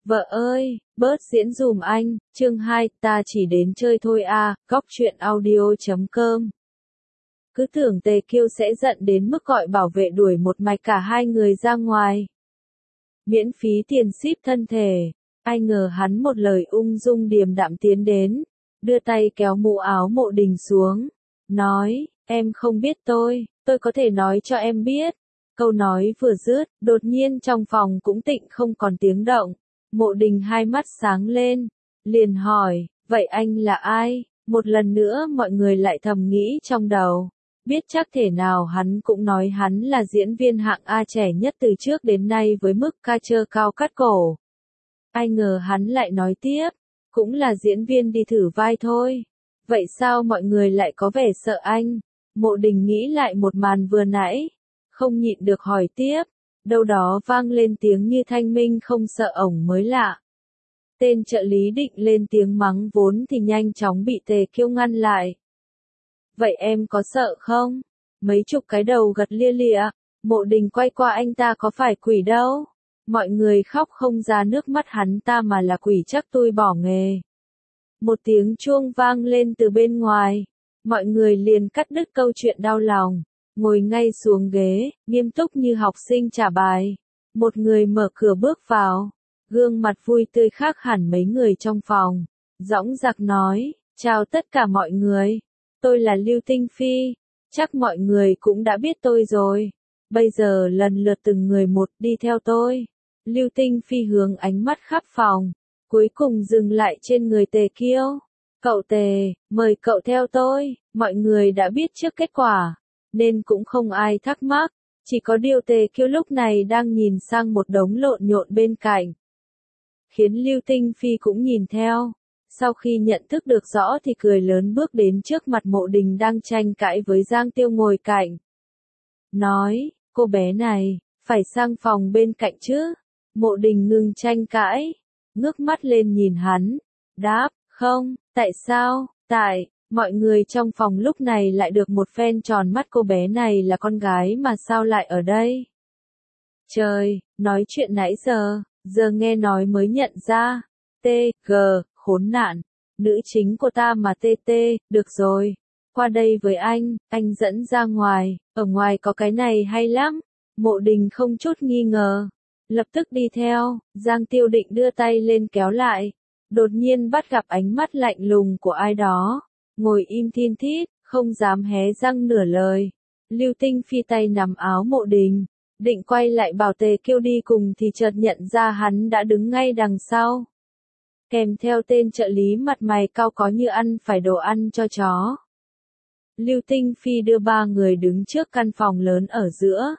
Vợ ơi, bớt diễn dùm anh, chương 2, ta chỉ đến chơi thôi à, góc truyện audio.com. Cứ tưởng Tề Kiêu sẽ giận đến mức gọi bảo vệ đuổi một mạch cả hai người ra ngoài. Miễn phí tiền ship thân thể. Ai ngờ hắn một lời ung dung điềm đạm tiến đến, đưa tay kéo mũ áo Mộ Đình xuống, nói, em không biết tôi có thể nói cho em biết. Câu nói vừa dứt, đột nhiên trong phòng cũng tịnh không còn tiếng động. Mộ Đình hai mắt sáng lên, liền hỏi, vậy anh là ai? Một lần nữa mọi người lại thầm nghĩ trong đầu. Biết chắc thể nào hắn cũng nói hắn là diễn viên hạng A trẻ nhất từ trước đến nay với mức ca trơ cao cắt cổ. Ai ngờ hắn lại nói tiếp, cũng là diễn viên đi thử vai thôi. Vậy sao mọi người lại có vẻ sợ anh? Mộ Đình nghĩ lại một màn vừa nãy, không nhịn được hỏi tiếp. Đâu đó vang lên tiếng như thanh minh không sợ ổng mới lạ. Tên trợ lý định lên tiếng mắng vốn thì nhanh chóng bị Tề Kiêu ngăn lại. Vậy em có sợ không? Mấy chục cái đầu gật lia lịa. Mộ Đình quay qua anh ta có phải quỷ đâu. Mọi người khóc không ra nước mắt hắn ta mà là quỷ chắc tôi bỏ nghề. Một tiếng chuông vang lên từ bên ngoài. Mọi người liền cắt đứt câu chuyện đau lòng. Ngồi ngay xuống ghế, nghiêm túc như học sinh trả bài. Một người mở cửa bước vào. Gương mặt vui tươi khác hẳn mấy người trong phòng. Dõng dạc nói, chào tất cả mọi người. Tôi là Lưu Tinh Phi. Chắc mọi người cũng đã biết tôi rồi. Bây giờ lần lượt từng người một đi theo tôi. Lưu Tinh Phi hướng ánh mắt khắp phòng. Cuối cùng dừng lại trên người Tề Kiêu. Cậu Tề, mời cậu theo tôi. Mọi người đã biết trước kết quả, nên cũng không ai thắc mắc. Chỉ có điều Tề Kiêu lúc này đang nhìn sang một đống lộn nhộn bên cạnh. Khiến Lưu Tinh Phi cũng nhìn theo. Sau khi nhận thức được rõ thì cười lớn bước đến trước mặt Mộ Đình đang tranh cãi với Giang Tiêu ngồi cạnh. Nói, cô bé này, phải sang phòng bên cạnh chứ. Mộ Đình ngừng tranh cãi, ngước mắt lên nhìn hắn. Đáp, không, tại sao? Tại, mọi người trong phòng lúc này lại được một phen tròn mắt cô bé này là con gái mà sao lại ở đây? Trời, nói chuyện nãy giờ nghe nói mới nhận ra. T.G. khốn nạn, nữ chính của ta mà TT, được rồi. Qua đây với anh dẫn ra ngoài, ở ngoài có cái này hay lắm. Mộ Đình không chút nghi ngờ, lập tức đi theo. Giang Tiêu định đưa tay lên kéo lại, đột nhiên bắt gặp ánh mắt lạnh lùng của ai đó, ngồi im thin thít, không dám hé răng nửa lời. Lưu Tinh Phi tay nắm áo Mộ Đình, định quay lại bảo Tề Kiêu đi cùng thì chợt nhận ra hắn đã đứng ngay đằng sau. Kèm theo tên trợ lý mặt mày cau có như ăn phải đồ ăn cho chó. Lưu Tinh Phi đưa ba người đứng trước căn phòng lớn ở giữa.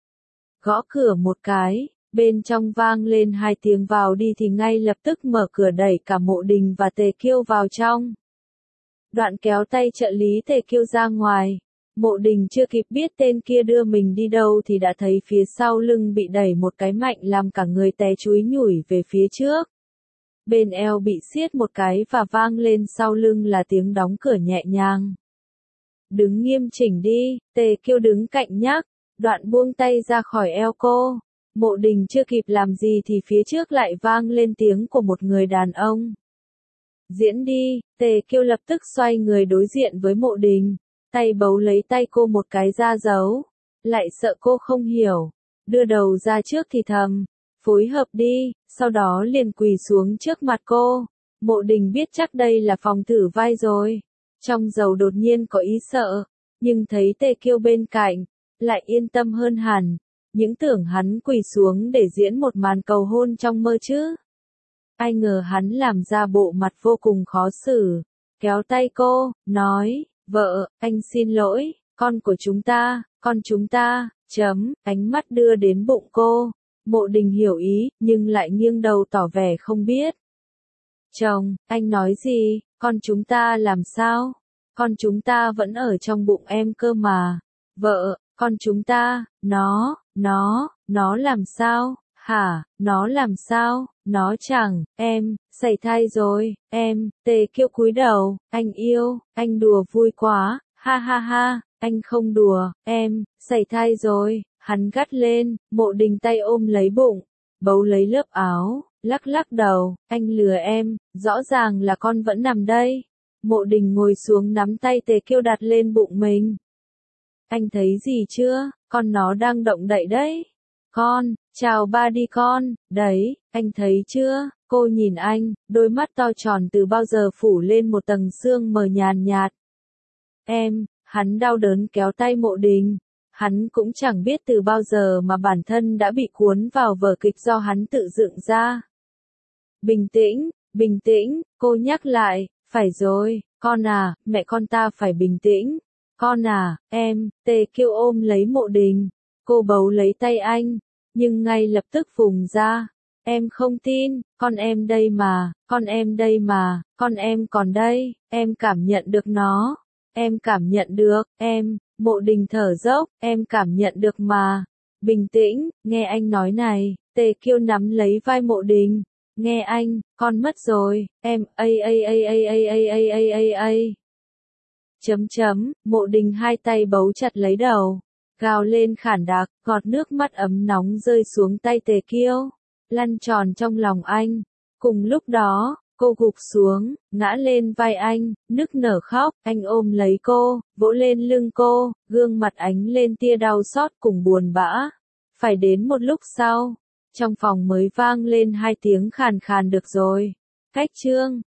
Gõ cửa một cái, bên trong vang lên hai tiếng vào đi thì ngay lập tức mở cửa đẩy cả Mộ Đình và Tề Kiêu vào trong. Đoạn kéo tay trợ lý Tề Kiêu ra ngoài. Mộ Đình chưa kịp biết tên kia đưa mình đi đâu thì đã thấy phía sau lưng bị đẩy một cái mạnh làm cả người té chúi nhủi về phía trước. Bên eo bị siết một cái và vang lên sau lưng là tiếng đóng cửa nhẹ nhàng. Đứng nghiêm chỉnh đi, Tề Kiêu đứng cạnh nhắc, đoạn buông tay ra khỏi eo cô. Mộ Đình chưa kịp làm gì thì phía trước lại vang lên tiếng của một người đàn ông. Diễn đi, Tề Kiêu lập tức xoay người đối diện với Mộ Đình, tay bấu lấy tay cô một cái ra dấu. Lại sợ cô không hiểu, đưa đầu ra trước thì thầm, phối hợp đi, sau đó liền quỳ xuống trước mặt cô. Mộ Đình biết chắc đây là phòng thử vai rồi. Trong dầu đột nhiên có ý sợ, nhưng thấy Tề Kiêu bên cạnh, lại yên tâm hơn hẳn. Những tưởng hắn quỳ xuống để diễn một màn cầu hôn trong mơ chứ. Ai ngờ hắn làm ra bộ mặt vô cùng khó xử, kéo tay cô, nói, vợ, anh xin lỗi, con chúng ta, ánh mắt đưa đến bụng cô. Mộ Đình hiểu ý, nhưng lại nghiêng đầu tỏ vẻ không biết. Chồng, anh nói gì, con chúng ta làm sao? Con chúng ta vẫn ở trong bụng em cơ mà. Vợ, con chúng ta, nó làm sao? Hả, nó làm sao? Nó chẳng, em, sảy thai rồi, em. Tề Kiêu cúi đầu, anh yêu, anh đùa vui quá, ha ha ha, anh không đùa, em, sảy thai rồi. Hắn gắt lên. Mộ Đình tay ôm lấy bụng, bấu lấy lớp áo, lắc lắc đầu, anh lừa em, rõ ràng là con vẫn nằm đây. Mộ Đình ngồi xuống nắm tay Tề Kiêu đặt lên bụng mình. Anh thấy gì chưa, con nó đang động đậy đấy. Con, chào ba đi con, đấy, anh thấy chưa, cô nhìn anh, đôi mắt to tròn từ bao giờ phủ lên một tầng sương mờ nhàn nhạt. Hắn đau đớn kéo tay Mộ Đình. Hắn cũng chẳng biết từ bao giờ mà bản thân đã bị cuốn vào vở kịch do hắn tự dựng ra. Bình tĩnh, cô nhắc lại, phải rồi, con à, mẹ con ta phải bình tĩnh. Con à, Tề Kiêu ôm lấy Mộ Đình. Cô bấu lấy tay anh, nhưng ngay lập tức vùng ra. Em không tin, con em đây mà, con em đây mà, con em còn đây, em cảm nhận được nó. Em cảm nhận được, Mộ Đình thở dốc, em cảm nhận được mà. Bình tĩnh, nghe anh nói này, Tề Kiêu nắm lấy vai Mộ Đình. Nghe anh, con mất rồi, Mộ Đình hai tay bấu chặt lấy đầu, gào lên khản đặc, gọt nước mắt ấm nóng rơi xuống tay Tề Kiêu, lăn tròn trong lòng anh. Cùng lúc đó, cô gục xuống, ngã lên vai anh, nức nở khóc, anh ôm lấy cô, vỗ lên lưng cô, gương mặt ánh lên tia đau xót cùng buồn bã. Phải đến một lúc sau, trong phòng mới vang lên hai tiếng khàn khàn được rồi. Cách chương